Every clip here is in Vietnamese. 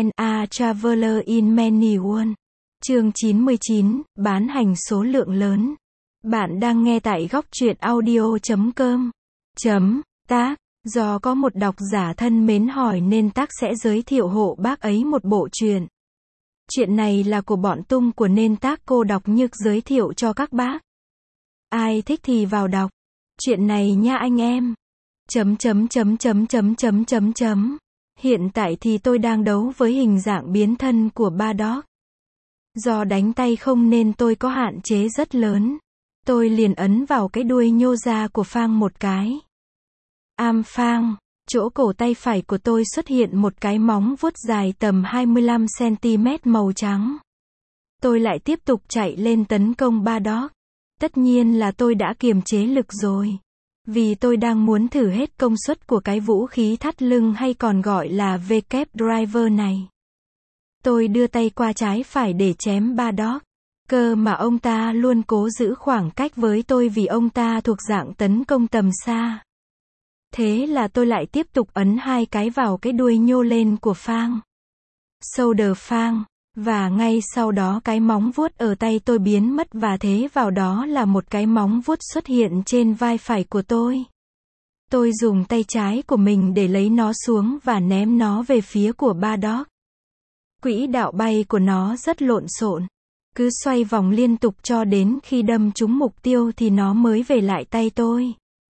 Kamen a Traveler in Many Worlds. Chương 99, bán hành số lượng lớn. Bạn đang nghe tại góc truyện audio.com. Tác. Do có một độc giả thân mến hỏi nên tác sẽ giới thiệu hộ bác ấy một bộ truyện. Chuyện này là của bọn Tung của nên tác cô đọc nhược giới thiệu cho các bác. Ai thích thì vào đọc. Chuyện này nha anh em. Hiện tại thì tôi đang đấu với hình dạng biến thân của Bardock. Do đánh tay không nên tôi có hạn chế rất lớn. Tôi liền ấn vào cái đuôi nhô ra của Phang một cái. Phang, chỗ cổ tay phải của tôi xuất hiện một cái móng vuốt dài tầm 25cm màu trắng. Tôi lại tiếp tục chạy lên tấn công Bardock. Tất nhiên là tôi đã kiềm chế lực rồi. Vì tôi đang muốn thử hết công suất của cái vũ khí thắt lưng hay còn gọi là V-Cap Driver này. Tôi đưa tay qua trái phải để chém Bardock. Cơ mà ông ta luôn cố giữ khoảng cách với tôi vì ông ta thuộc dạng tấn công tầm xa. Thế là tôi lại tiếp tục ấn hai cái vào cái đuôi nhô lên của Phang. Shoulder Phang. Và ngay sau đó cái móng vuốt ở tay tôi biến mất và thế vào đó là một cái móng vuốt xuất hiện trên vai phải của tôi. Tôi dùng tay trái của mình để lấy nó xuống và ném nó về phía của Bardock. Quỹ đạo bay của nó rất lộn xộn. Cứ xoay vòng liên tục cho đến khi đâm trúng mục tiêu thì nó mới về lại tay tôi.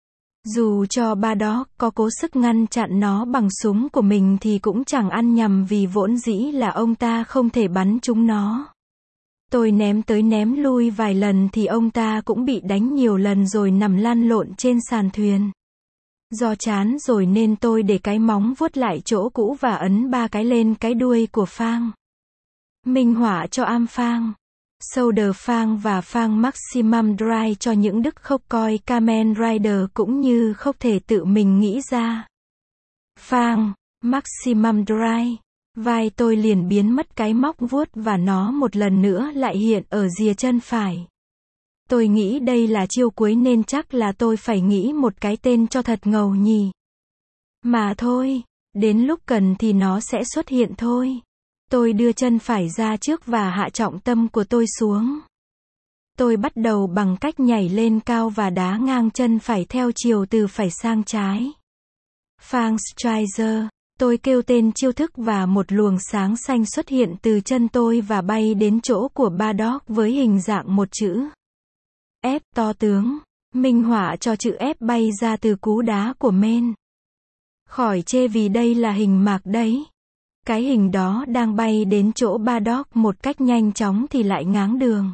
Dù cho Bardock có cố sức ngăn chặn nó bằng súng của mình thì cũng chẳng ăn nhầm vì vốn dĩ là ông ta không thể bắn trúng nó. Tôi ném tới ném lui vài lần thì ông ta cũng bị đánh nhiều lần rồi nằm lăn lộn trên sàn thuyền. Do chán rồi nên tôi để cái móng vuốt lại chỗ cũ và ấn 3 cái lên cái đuôi của Phang. Minh họa cho Phang, Shoulder Phang và Phang Maximum Drive cho những đức không coi Kamen Rider cũng như không thể tự mình nghĩ ra. Phang, Maximum Drive. Vai tôi liền biến mất cái móc vuốt và nó một lần nữa lại hiện ở rìa chân phải. Tôi nghĩ đây là chiêu cuối nên chắc là tôi phải nghĩ một cái tên cho thật ngầu nhỉ. Mà thôi, đến lúc cần thì nó sẽ xuất hiện thôi. Tôi đưa chân phải ra trước và hạ trọng tâm của tôi xuống. Tôi bắt đầu bằng cách nhảy lên cao và đá ngang chân phải theo chiều từ phải sang trái. Phang Strider. Tôi kêu tên chiêu thức và một luồng sáng xanh xuất hiện từ chân tôi và bay đến chỗ của Bardock với hình dạng một chữ F to tướng. Minh họa cho chữ F bay ra từ cú đá của men. Khỏi chê vì đây là hình mạc đấy. Cái hình đó đang bay đến chỗ Bardock một cách nhanh chóng thì lại ngáng đường.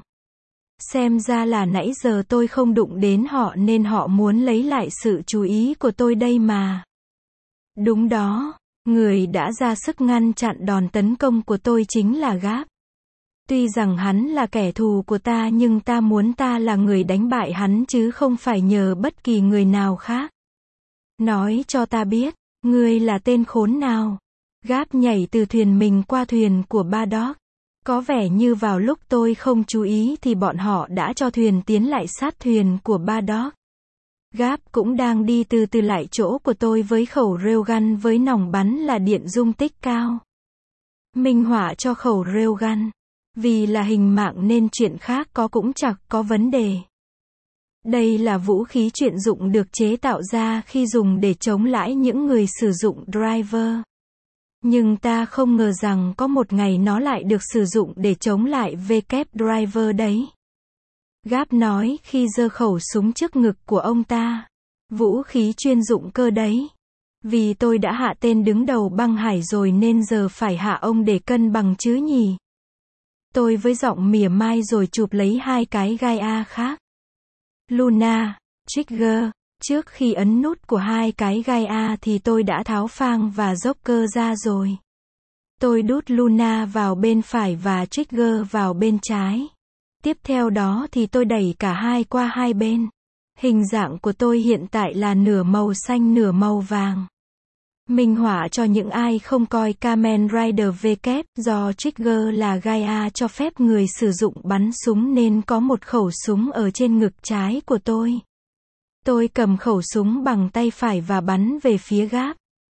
Xem ra là nãy giờ tôi không đụng đến họ nên họ muốn lấy lại sự chú ý của tôi đây mà. Đúng đó, người đã ra sức ngăn chặn đòn tấn công của tôi chính là Gap. Tuy rằng hắn là kẻ thù của ta nhưng ta muốn ta là người đánh bại hắn chứ không phải nhờ bất kỳ người nào khác. Nói cho ta biết, ngươi là tên khốn nào? Gap nhảy từ thuyền mình qua thuyền của Bardock. Có vẻ như vào lúc tôi không chú ý thì bọn họ đã cho thuyền tiến lại sát thuyền của Bardock. Gap cũng đang đi từ từ lại chỗ của tôi với khẩu railgun với nòng bắn là điện dung tích cao. Minh họa cho khẩu railgun. Vì là hình mạng nên chuyện khác cũng chẳng có vấn đề. Đây là vũ khí chuyên dụng được chế tạo ra khi dùng để chống lại những người sử dụng driver. Nhưng ta không ngờ rằng có một ngày nó lại được sử dụng để chống lại V-Cap Driver đấy. Gap nói khi giơ khẩu súng trước ngực của ông ta. Vũ khí chuyên dụng cơ đấy. Vì tôi đã hạ tên đứng đầu băng hải rồi nên giờ phải hạ ông để cân bằng chứ nhỉ. Tôi với giọng mỉa mai rồi chụp lấy hai cái gai A khác. Luna, Trigger. Trước khi ấn nút của hai cái gai A thì tôi đã tháo Phang và Joker ra rồi. Tôi đút Luna vào bên phải và Trigger vào bên trái. Tiếp theo đó thì tôi đẩy cả hai qua hai bên. Hình dạng của tôi hiện tại là nửa màu xanh nửa màu vàng. Minh họa cho những ai không coi Kamen Rider V-Cap, do Trigger là gai A cho phép người sử dụng bắn súng nên có một khẩu súng ở trên ngực trái của tôi. Tôi cầm khẩu súng bằng tay phải và bắn về phía Gap.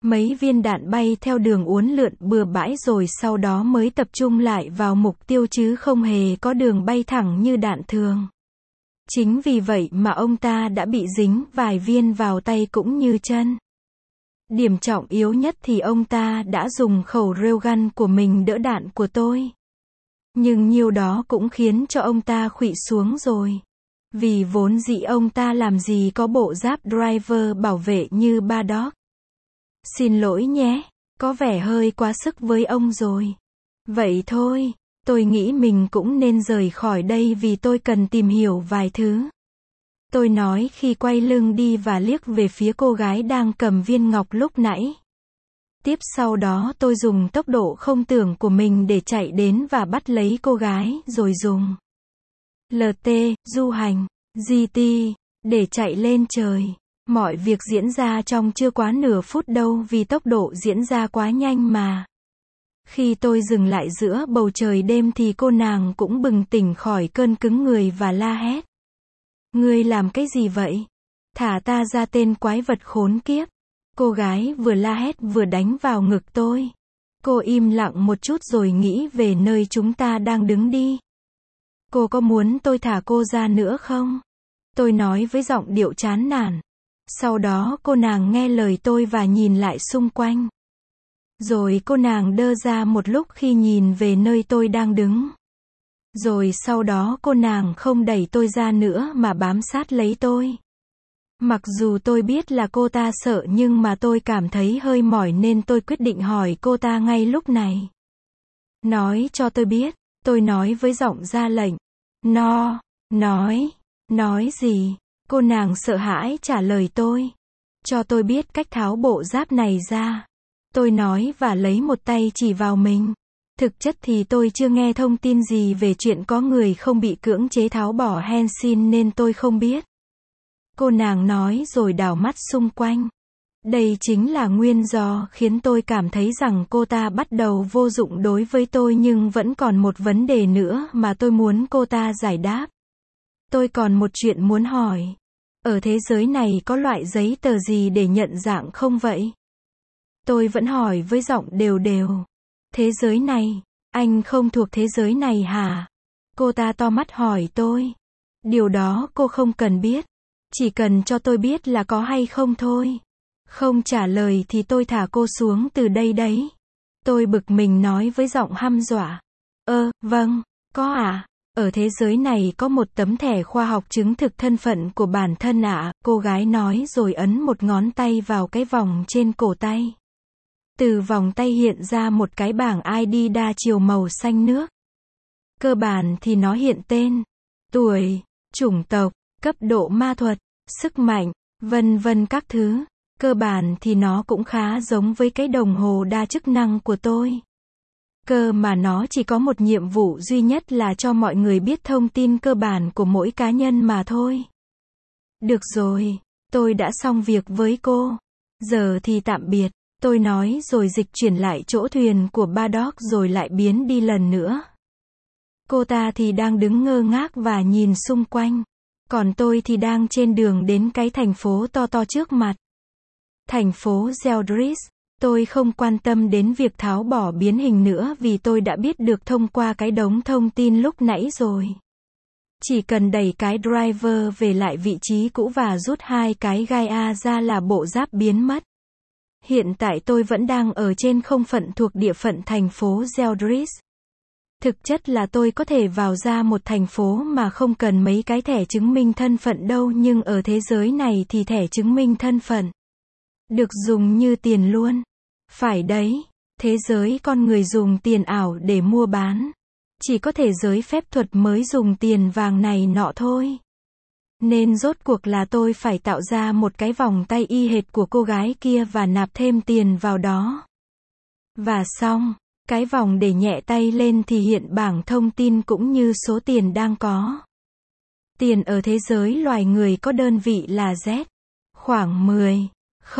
Mấy viên đạn bay theo đường uốn lượn bừa bãi rồi sau đó mới tập trung lại vào mục tiêu chứ không hề có đường bay thẳng như đạn thường. Chính vì vậy mà ông ta đã bị dính vài viên vào tay cũng như chân. Điểm trọng yếu nhất thì ông ta đã dùng khẩu railgun của mình đỡ đạn của tôi. Nhưng nhiêu đó cũng khiến cho ông ta khuỵu xuống rồi. Vì vốn dĩ ông ta làm gì có bộ giáp driver bảo vệ như Bardock. Xin lỗi nhé, có vẻ hơi quá sức với ông rồi. Vậy thôi, tôi nghĩ mình cũng nên rời khỏi đây vì tôi cần tìm hiểu vài thứ. Tôi nói khi quay lưng đi và liếc về phía cô gái đang cầm viên ngọc lúc nãy. Tiếp sau đó tôi dùng tốc độ không tưởng của mình để chạy đến và bắt lấy cô gái rồi dùng LT, du hành, GT, để chạy lên trời. Mọi việc diễn ra trong chưa quá nửa phút đâu vì tốc độ diễn ra quá nhanh mà. Khi tôi dừng lại giữa bầu trời đêm thì cô nàng cũng bừng tỉnh khỏi cơn cứng người và la hét. Ngươi làm cái gì vậy? Thả ta ra tên quái vật khốn kiếp. Cô gái vừa la hét vừa đánh vào ngực tôi. Cô im lặng một chút rồi nghĩ về nơi chúng ta đang đứng đi. Cô có muốn tôi thả cô ra nữa không? Tôi nói với giọng điệu chán nản. Sau đó cô nàng nghe lời tôi và nhìn lại xung quanh. Rồi cô nàng đơ ra một lúc khi nhìn về nơi tôi đang đứng. Rồi sau đó cô nàng không đẩy tôi ra nữa mà bám sát lấy tôi. Mặc dù tôi biết là cô ta sợ nhưng mà tôi cảm thấy hơi mỏi nên tôi quyết định hỏi cô ta ngay lúc này. Nói cho tôi biết, tôi nói với giọng ra lệnh. Nói gì? Cô nàng sợ hãi trả lời tôi. Cho tôi biết cách tháo bộ giáp này ra. Tôi nói và lấy một tay chỉ vào mình. Thực chất thì tôi chưa nghe thông tin gì về chuyện có người không bị cưỡng chế tháo bỏ Henshin nên tôi không biết. Cô nàng nói rồi đảo mắt xung quanh. Đây chính là nguyên do khiến tôi cảm thấy rằng cô ta bắt đầu vô dụng đối với tôi nhưng vẫn còn một vấn đề nữa mà tôi muốn cô ta giải đáp. Tôi còn một chuyện muốn hỏi. Ở thế giới này có loại giấy tờ gì để nhận dạng không vậy? Tôi vẫn hỏi với giọng đều đều. Thế giới này, anh không thuộc thế giới này hả? Cô ta to mắt hỏi tôi. Điều đó cô không cần biết. Chỉ cần cho tôi biết là có hay không thôi. Không trả lời thì tôi thả cô xuống từ đây đấy. Tôi bực mình nói với giọng hăm dọa. Vâng, có ạ. Ở thế giới này có một tấm thẻ khoa học chứng thực thân phận của bản thân ạ, cô gái nói rồi ấn một ngón tay vào cái vòng trên cổ tay. Từ vòng tay hiện ra một cái bảng ID đa chiều màu xanh nước. Cơ bản thì nó hiện tên, tuổi, chủng tộc, cấp độ ma thuật, sức mạnh, vân vân các thứ. Cơ bản thì nó cũng khá giống với cái đồng hồ đa chức năng của tôi. Cơ mà nó chỉ có một nhiệm vụ duy nhất là cho mọi người biết thông tin cơ bản của mỗi cá nhân mà thôi. Được rồi, tôi đã xong việc với cô. Giờ thì tạm biệt, tôi nói rồi dịch chuyển lại chỗ thuyền của Bardock rồi lại biến đi lần nữa. Cô ta thì đang đứng ngơ ngác và nhìn xung quanh. Còn tôi thì đang trên đường đến cái thành phố to to trước mặt. Thành phố Zeldris. Tôi không quan tâm đến việc tháo bỏ biến hình nữa vì tôi đã biết được thông qua cái đống thông tin lúc nãy rồi. Chỉ cần đẩy cái driver về lại vị trí cũ và rút hai cái gai A ra là bộ giáp biến mất. Hiện tại tôi vẫn đang ở trên không phận thuộc địa phận thành phố Zeldris. Thực chất là tôi có thể vào ra một thành phố mà không cần mấy cái thẻ chứng minh thân phận đâu nhưng ở thế giới này thì thẻ chứng minh thân phận được dùng như tiền luôn. Phải đấy, thế giới con người dùng tiền ảo để mua bán. Chỉ có thể giới phép thuật mới dùng tiền vàng này nọ thôi. Nên rốt cuộc là tôi phải tạo ra một cái vòng tay y hệt của cô gái kia và nạp thêm tiền vào đó. Và xong, cái vòng để nhẹ tay lên thì hiện bảng thông tin cũng như số tiền đang có. Tiền ở thế giới loài người có đơn vị là Z. Khoảng 10,000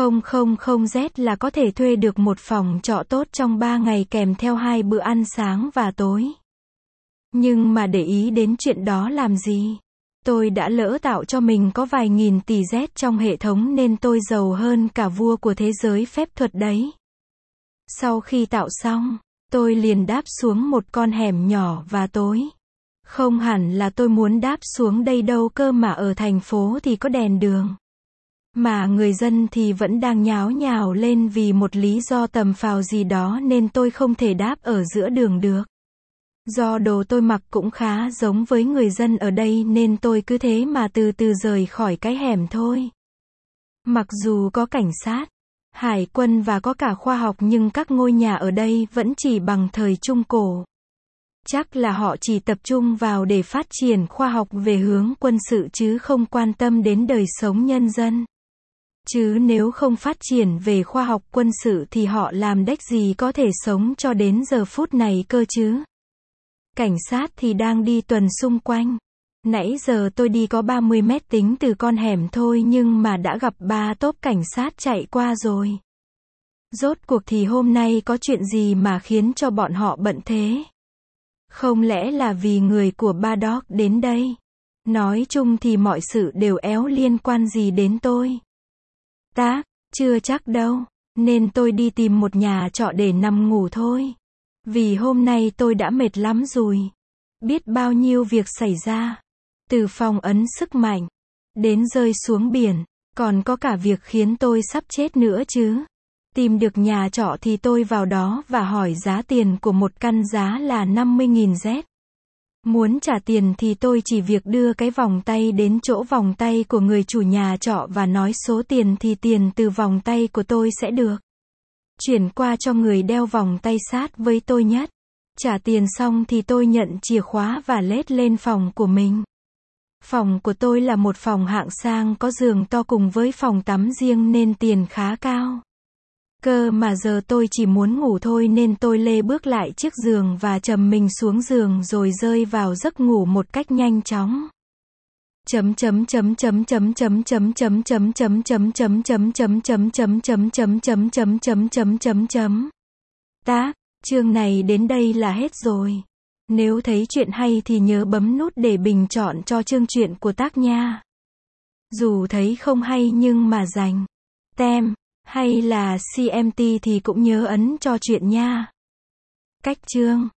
Z là có thể thuê được một phòng trọ tốt trong 3 ngày kèm theo 2 bữa ăn sáng và tối. Nhưng mà để ý đến chuyện đó làm gì? Tôi đã lỡ tạo cho mình có vài nghìn tỷ Z trong hệ thống nên tôi giàu hơn cả vua của thế giới phép thuật đấy. Sau khi tạo xong, tôi liền đáp xuống một con hẻm nhỏ và tối. Không hẳn là tôi muốn đáp xuống đây đâu cơ, mà ở thành phố thì có đèn đường. Mà người dân thì vẫn đang nháo nhào lên vì một lý do tầm phào gì đó nên tôi không thể đáp ở giữa đường được. Do đồ tôi mặc cũng khá giống với người dân ở đây nên tôi cứ thế mà từ từ rời khỏi cái hẻm thôi. Mặc dù có cảnh sát, hải quân và có cả khoa học nhưng các ngôi nhà ở đây vẫn chỉ bằng thời Trung Cổ. Chắc là họ chỉ tập trung vào để phát triển khoa học về hướng quân sự chứ không quan tâm đến đời sống nhân dân. Chứ nếu không phát triển về khoa học quân sự thì họ làm đếch gì có thể sống cho đến giờ phút này cơ chứ. Cảnh sát thì đang đi tuần xung quanh. Nãy giờ tôi đi có 30 mét tính từ con hẻm thôi nhưng mà đã gặp 3 tốp cảnh sát chạy qua rồi. Rốt cuộc thì hôm nay có chuyện gì mà khiến cho bọn họ bận thế? Không lẽ là vì người của Bardock đến đây? Nói chung thì mọi sự đều éo liên quan gì đến tôi. Chưa chắc đâu, nên tôi đi tìm một nhà trọ để nằm ngủ thôi. Vì hôm nay tôi đã mệt lắm rồi. Biết bao nhiêu việc xảy ra. Từ phong ấn sức mạnh, đến rơi xuống biển, còn có cả việc khiến tôi sắp chết nữa chứ. Tìm được nhà trọ thì tôi vào đó và hỏi giá tiền của một căn giá là 50.000 Z. Muốn trả tiền thì tôi chỉ việc đưa cái vòng tay đến chỗ vòng tay của người chủ nhà trọ và nói số tiền thì tiền từ vòng tay của tôi sẽ được chuyển qua cho người đeo vòng tay sát với tôi nhất. Trả tiền xong thì tôi nhận chìa khóa và lết lên phòng của mình. Phòng của tôi là một phòng hạng sang có giường to cùng với phòng tắm riêng nên tiền khá cao. Cơ mà giờ tôi chỉ muốn ngủ thôi nên tôi lê bước lại chiếc giường và trầm mình xuống giường rồi rơi vào giấc ngủ một cách nhanh chóng. Chương này đến đây là hết rồi. Nếu thấy chuyện hay thì nhớ bấm nút để bình chọn cho chương truyện của tác nha. Dù thấy không hay nhưng mà dành tem hay là CMT thì cũng nhớ ấn cho chuyện nha. Cách chương